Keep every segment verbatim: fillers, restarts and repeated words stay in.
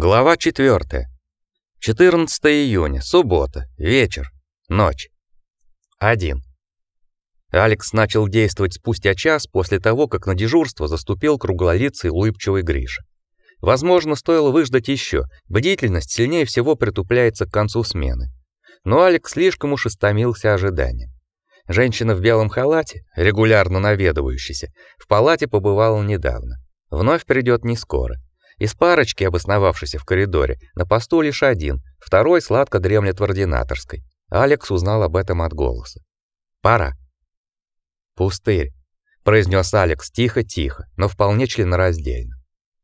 Глава четвёртая. четырнадцатого июня, суббота, вечер, ночь. один. Алекс начал действовать спустя час после того, как на дежурство заступил круглолицый улыбчивый Гриша. Возможно, стоило выждать еще. Бдительность сильнее всего притупляется к концу смены. Но Алекс слишком уж истомился ожиданием. Женщина в белом халате, регулярно наведывающаяся, в палате побывала недавно. Вновь придет не скоро. Из парочки, обосновавшейся в коридоре, на посту лишь один, второй сладко дремлет в ординаторской. Алекс узнал об этом от голоса. Пора. Пустырь, произнес Алекс тихо-тихо, но вполне членораздельно.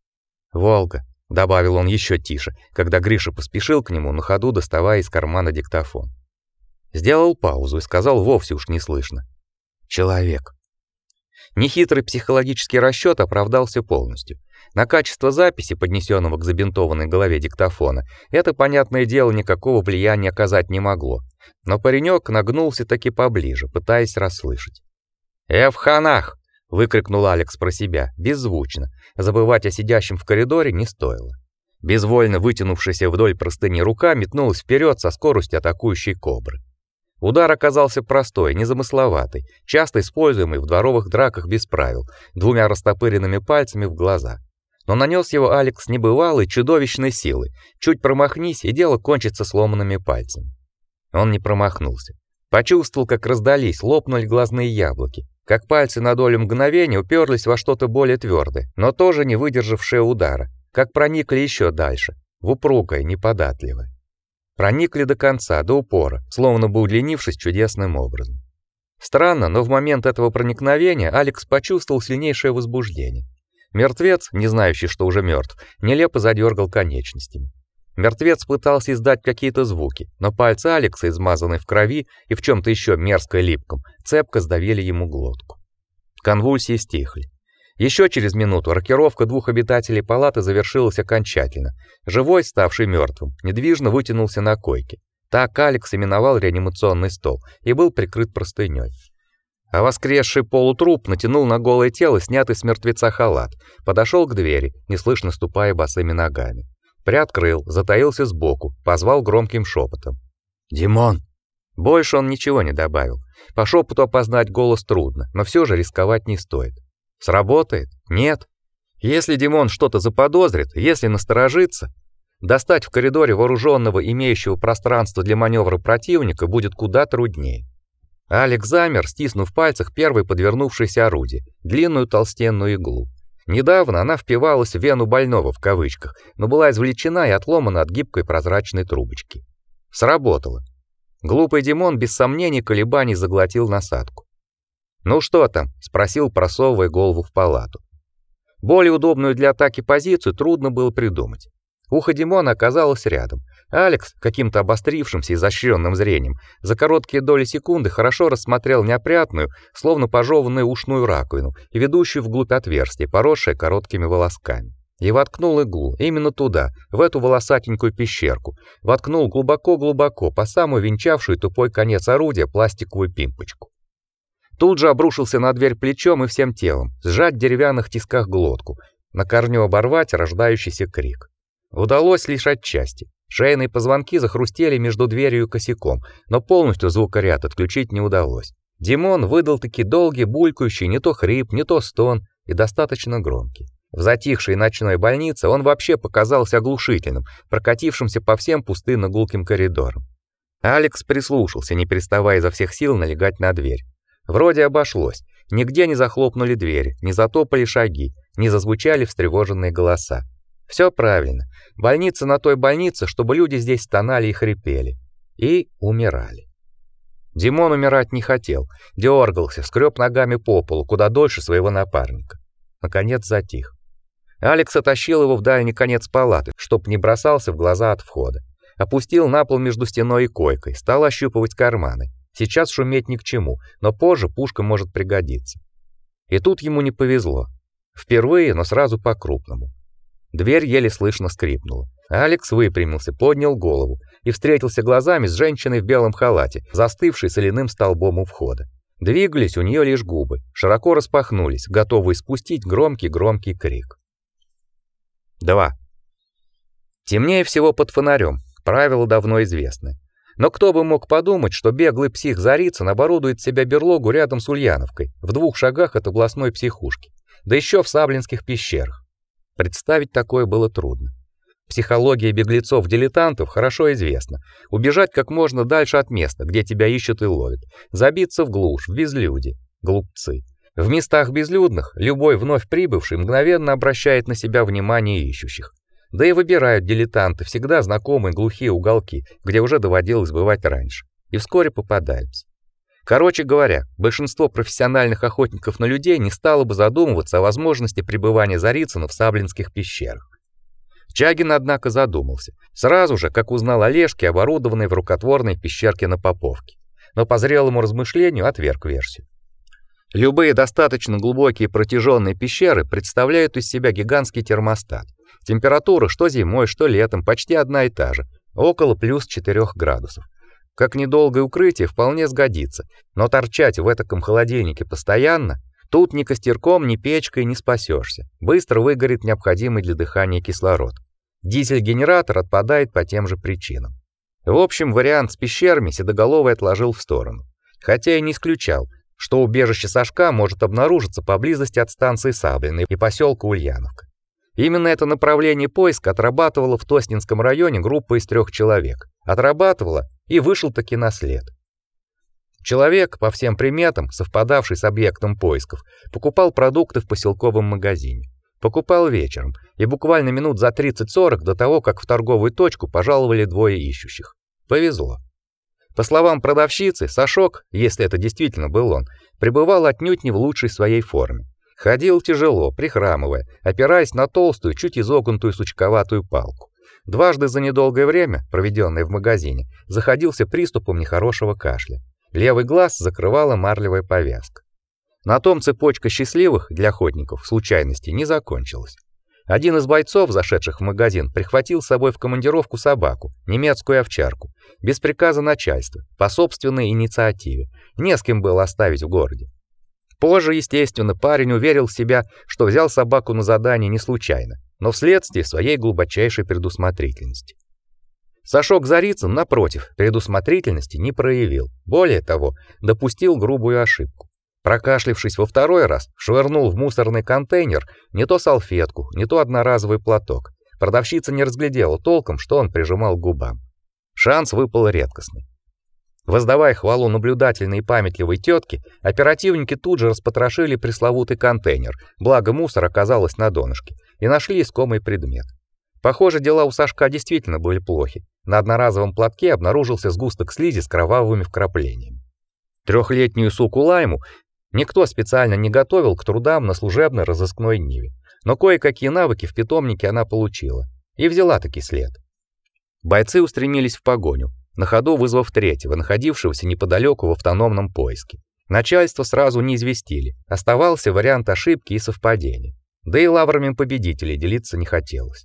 Волга, добавил он еще тише, когда Гриша поспешил к нему, на ходу доставая из кармана диктофон. Сделал паузу и сказал вовсе уж не слышно: человек. Нехитрый психологический расчёт оправдался полностью. На качество записи, поднесенного к забинтованной голове диктофона, это, понятное дело, никакого влияния оказать не могло. Но паренек нагнулся таки поближе, пытаясь расслышать. «Э, в ханах!» — выкрикнул Алекс про себя, беззвучно. Забывать о сидящем в коридоре не стоило. Безвольно вытянувшаяся вдоль простыни рука метнулась вперед со скоростью атакующей кобры. Удар оказался простой, незамысловатый, часто используемый в дворовых драках без правил, двумя растопыренными пальцами в глаза. Но нанес его Алекс небывалой, чудовищной силой. Чуть промахнись, и дело кончится сломанными пальцами. Он не промахнулся. Почувствовал, как раздались, лопнули глазные яблоки, как пальцы на долю мгновения уперлись во что-то более твердое, но тоже не выдержавшее удара, как проникли еще дальше, в упругое, неподатливое. Проникли до конца, до упора, словно бы удлинившись чудесным образом. Странно, но в момент этого проникновения Алекс почувствовал сильнейшее возбуждение. Мертвец, не знающий, что уже мертв, нелепо задергал конечностями. Мертвец пытался издать какие-то звуки, но пальцы Алекса, измазанные в крови и в чем то еще мерзко липком, цепко сдавили ему глотку. Конвульсии стихли. Еще через минуту рокировка двух обитателей палаты завершилась окончательно. Живой, ставший мертвым, недвижно вытянулся на койке. Так Алекс именовал реанимационный стол и был прикрыт простыней. А воскресший полутруп натянул на голое тело снятый с мертвеца халат, подошел к двери, неслышно ступая босыми ногами. Приоткрыл, затаился сбоку, позвал громким шепотом: «Димон!» Больше он ничего не добавил. По шепоту опознать голос трудно, но все же рисковать не стоит. Сработает? Нет. Если Димон что-то заподозрит, если насторожится, достать в коридоре вооруженного, имеющего пространство для маневра противника, будет куда труднее. Алекс замер, стиснув в пальцах первое подвернувшееся орудие, длинную толстенную иглу. Недавно она впивалась в вену больного в кавычках, но была извлечена и отломана от гибкой прозрачной трубочки. Сработало. Глупый Димон без сомнений колебаний заглотил насадку. «Ну что там?» — спросил, просовывая голову в палату. Более удобную для атаки позицию трудно было придумать. Ухо Димона оказалось рядом. Алекс, каким-то обострившимся и изощренным зрением, за короткие доли секунды хорошо рассмотрел неопрятную, словно пожеванную ушную раковину и ведущую вглубь отверстие, поросшее короткими волосками. И воткнул иглу именно туда, в эту волосатенькую пещерку. Воткнул глубоко-глубоко, по самую венчавшую тупой конец орудия пластиковую пимпочку. Тут же обрушился на дверь плечом и всем телом, сжать в деревянных тисках глотку, на корню оборвать рождающийся крик. Удалось лишь отчасти. Шейные позвонки захрустели между дверью и косяком, но полностью звукоряд отключить не удалось. Димон выдал таки долгий, булькающий не то хрип, не то стон, и достаточно громкий. В затихшей ночной больнице он вообще показался оглушительным, прокатившимся по всем пустынно-гулким коридорам. Алекс прислушался, не переставая изо всех сил налегать на дверь. Вроде обошлось. Нигде не захлопнули двери, не затопали шаги, не зазвучали встревоженные голоса. Все правильно. Больница на той больнице, чтобы люди здесь стонали и хрипели. И умирали. Димон умирать не хотел. Дергался, скреб ногами по полу, куда дольше своего напарника. Наконец затих. Алекс оттащил его в дальний конец палаты, чтоб не бросался в глаза от входа. Опустил на пол между стеной и койкой, стал ощупывать карманы. Сейчас шуметь ни к чему, но позже пушка может пригодиться. И тут ему не повезло. Впервые, но сразу по-крупному. Дверь еле слышно скрипнула. Алекс выпрямился, поднял голову и встретился глазами с женщиной в белом халате, застывшей соляным столбом у входа. Двигались у нее лишь губы, широко распахнулись, готовые спустить громкий-громкий крик. два. Темнее всего под фонарем, правило давно известное. Но кто бы мог подумать, что беглый псих Зарицын оборудует себе берлогу рядом с Ульяновкой, в двух шагах от областной психушки, да еще в Саблинских пещерах. Представить такое было трудно. Психология беглецов-дилетантов хорошо известна. Убежать как можно дальше от места, где тебя ищут и ловят. Забиться в глушь, в безлюдье. Глупцы. В местах безлюдных любой вновь прибывший мгновенно обращает на себя внимание ищущих. Да и выбирают дилетанты всегда знакомые глухие уголки, где уже доводилось бывать раньше, и вскоре попадаются. Короче говоря, большинство профессиональных охотников на людей не стало бы задумываться о возможности пребывания Зарицына в Саблинских пещерах. Чагин, однако, задумался, сразу же, как узнал о Лешке, оборудованной в рукотворной пещерке на Поповке, но по зрелому размышлению отверг версию. Любые достаточно глубокие протяженные пещеры представляют из себя гигантский термостат. Температура что зимой, что летом почти одна и та же, около плюс четырёх градусов. Как недолгое укрытие вполне сгодится, но торчать в этаком холодильнике постоянно, тут ни костерком, ни печкой не спасешься. Быстро выгорит необходимый для дыхания кислород. Дизель-генератор отпадает по тем же причинам. В общем, вариант с пещерами Седоголовый отложил в сторону, хотя и не исключал, что убежище Сашка может обнаружиться поблизости от станции Саблиной и поселка Ульяновка. Именно это направление поиска отрабатывала в Тоснинском районе группа из трех человек. Отрабатывала и вышел таки на след. Человек, по всем приметам, совпадавший с объектом поисков, покупал продукты в поселковом магазине. Покупал вечером, и буквально минут за тридцать-сорок до того, как в торговую точку пожаловали двое ищущих. Повезло. По словам продавщицы, Сашок, если это действительно был он, пребывал отнюдь не в лучшей своей форме. Ходил тяжело, прихрамывая, опираясь на толстую, чуть изогнутую сучковатую палку. Дважды за недолгое время, проведенное в магазине, заходился приступом нехорошего кашля. Левый глаз закрывала марлевая повязка. На том цепочка счастливых для охотников случайностей не закончилась. Один из бойцов, зашедших в магазин, прихватил с собой в командировку собаку, немецкую овчарку, без приказа начальства, по собственной инициативе. Не с кем было оставить в городе. Позже, естественно, парень уверил себя, что взял собаку на задание не случайно, но вследствие своей глубочайшей предусмотрительности. Сашок Зарицын, напротив, предусмотрительности не проявил. Более того, допустил грубую ошибку. Прокашлявшись во второй раз, швырнул в мусорный контейнер не то салфетку, не то одноразовый платок. Продавщица не разглядела толком, что он прижимал к губам. Шанс выпал редкостный. Воздавая хвалу наблюдательной и памятливой тетке, оперативники тут же распотрошили пресловутый контейнер, благо мусор оказалось на донышке, и нашли искомый предмет. Похоже, дела у Сашка действительно были плохи. На одноразовом платке обнаружился сгусток слизи с кровавыми вкраплениями. Трехлетнюю суку Лайму никто специально не готовил к трудам на служебной разыскной ниве, но кое-какие навыки в питомнике она получила и взяла таки след. Бойцы устремились в погоню, на ходу вызвав третьего, находившегося неподалеку в автономном поиске. Начальство сразу не известили, оставался вариант ошибки и совпадения. Да и лаврами победителей делиться не хотелось.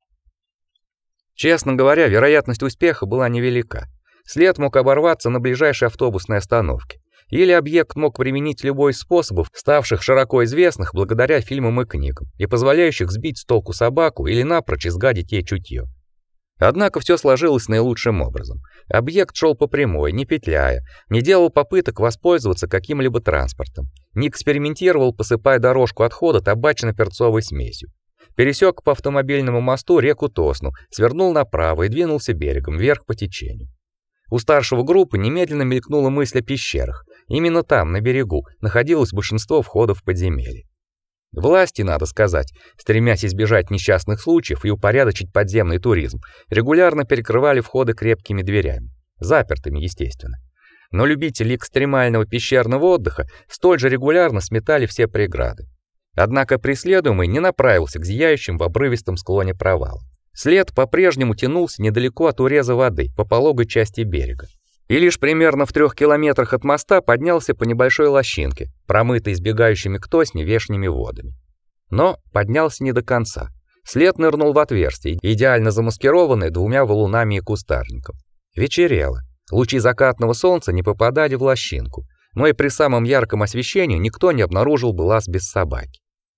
Честно говоря, вероятность успеха была невелика. След мог оборваться на ближайшей автобусной остановке, или объект мог применить любой из способов, ставших широко известных благодаря фильмам и книгам, и позволяющих сбить с толку собаку или напрочь изгадить ей чутье. Однако все сложилось наилучшим образом. Объект шел по прямой, не петляя, не делал попыток воспользоваться каким-либо транспортом, не экспериментировал, посыпая дорожку отхода табачно-перцовой смесью. Пересек по автомобильному мосту реку Тосну, свернул направо и двинулся берегом вверх по течению. У старшего группы немедленно мелькнула мысль о пещерах. Именно там, на берегу, находилось большинство входов в подземелье. Власти, надо сказать, стремясь избежать несчастных случаев и упорядочить подземный туризм, регулярно перекрывали входы крепкими дверями, запертыми, естественно. Но любители экстремального пещерного отдыха столь же регулярно сметали все преграды. Однако преследуемый не направился к зияющим в обрывистом склоне провала. След по-прежнему тянулся недалеко от уреза воды, по пологой части берега. И лишь примерно в трех километрах от моста поднялся по небольшой лощинке, промытой избегающими к Тосне вешними водами. Но поднялся не до конца. След нырнул в отверстие, идеально замаскированное двумя валунами и кустарником. Вечерело. Лучи закатного солнца не попадали в лощинку, но и при самом ярком освещении никто не обнаружил бы лаз без собаки.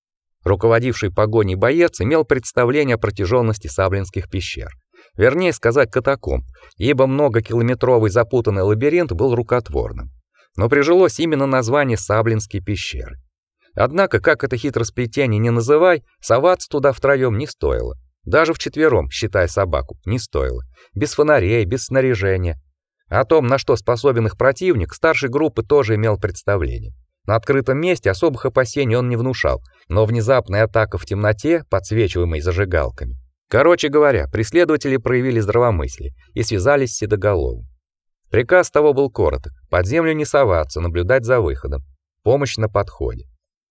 Руководивший погоней боец имел представление о протяженности Саблинских пещер. Вернее сказать, катакомб, ибо многокилометровый запутанный лабиринт был рукотворным. Но прижилось именно название Саблинские пещеры. Однако, как это хитросплетение не называй, соваться туда втроем не стоило. Даже вчетвером, считая собаку, не стоило. Без фонарей, без снаряжения. О том, на что способен их противник, старший группы тоже имел представление. На открытом месте особых опасений он не внушал, но внезапная атака в темноте, подсвечиваемой зажигалками. Короче говоря, преследователи проявили здравомыслие и связались с Седоголовым. Приказ того был короток: под землю не соваться, наблюдать за выходом. Помощь на подходе.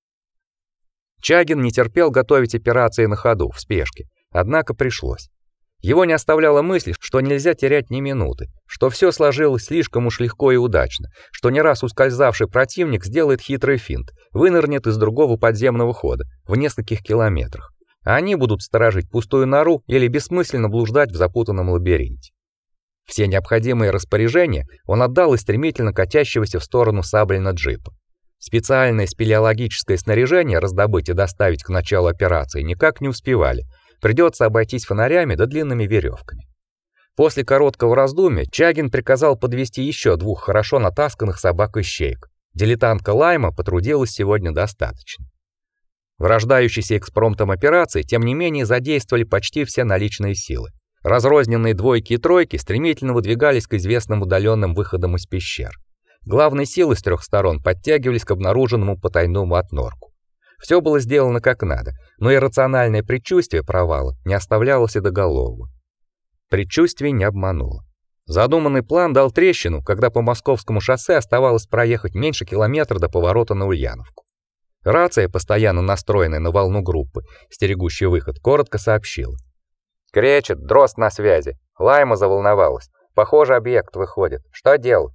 Чагин не терпел готовить операции на ходу, в спешке, однако пришлось. Его не оставляла мысль, что нельзя терять ни минуты, что все сложилось слишком уж легко и удачно, что не раз ускользавший противник сделает хитрый финт, вынырнет из другого подземного хода в нескольких километрах, а они будут сторожить пустую нору или бессмысленно блуждать в запутанном лабиринте. Все необходимые распоряжения он отдал из стремительно катящегося в сторону Саблина джипа. Специальное спелеологическое снаряжение раздобыть и доставить к началу операции никак не успевали. Придется обойтись фонарями да длинными веревками. После короткого раздумья Чагин приказал подвести еще двух хорошо натасканных собак-ищеек. Дилетантка Лайма потрудилась сегодня достаточно. В рождающейся экспромтом операции, тем не менее, задействовали почти все наличные силы. Разрозненные двойки и тройки стремительно выдвигались к известным удаленным выходам из пещер. Главные силы с трех сторон подтягивались к обнаруженному потайному отнорку. Все было сделано как надо, но иррациональное предчувствие провала не оставляло Седоголового. Предчувствие не обмануло. Задуманный план дал трещину, когда по Московскому шоссе оставалось проехать меньше километра до поворота на Ульяновку. Рация, постоянно настроенная на волну группы, стерегущий выход, коротко сообщила: «Кречет, Дрозд на связи. Лайма заволновалась. Похоже, объект выходит. Что делать?»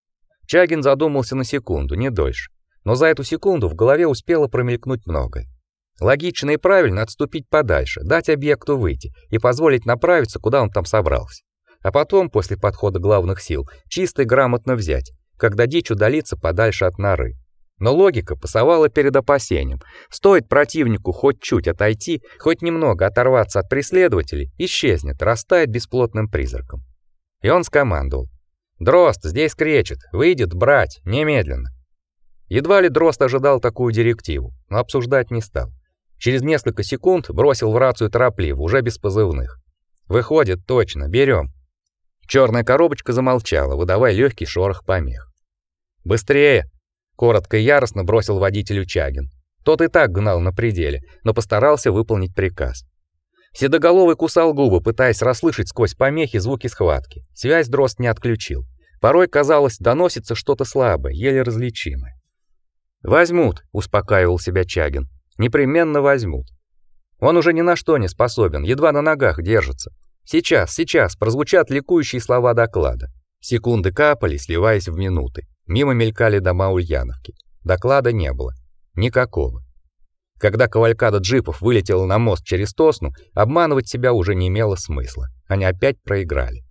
Чагин задумался на секунду, не дольше. Но за эту секунду в голове успело промелькнуть многое. Логично и правильно отступить подальше, дать объекту выйти и позволить направиться, куда он там собрался. А потом, после подхода главных сил, чисто и грамотно взять, когда дичь удалится подальше от норы. Но логика пасовала перед опасением. Стоит противнику хоть чуть отойти, хоть немного оторваться от преследователей, исчезнет, растает бесплотным призраком. И он скомандовал: «Дрозд, здесь кречет, выйдет брать, немедленно». Едва ли Дрозд ожидал такую директиву, но обсуждать не стал. Через несколько секунд бросил в рацию торопливо, уже без позывных: «Выходит, точно, берем». Черная коробочка замолчала, выдавая легкий шорох помех. «Быстрее!» — коротко и яростно бросил водителю Чагин. Тот и так гнал на пределе, но постарался выполнить приказ. Седоголовый кусал губы, пытаясь расслышать сквозь помехи звуки схватки. Связь Дрозд не отключил. Порой, казалось, доносится что-то слабое, еле различимое. «Возьмут», — успокаивал себя Чагин. «Непременно возьмут». Он уже ни на что не способен, едва на ногах держится. Сейчас, сейчас прозвучат ликующие слова доклада. Секунды капали, сливаясь в минуты. Мимо мелькали дома Ульяновки. Доклада не было. Никакого. Когда кавалькада джипов вылетела на мост через Тосну, обманывать себя уже не имело смысла. Они опять проиграли.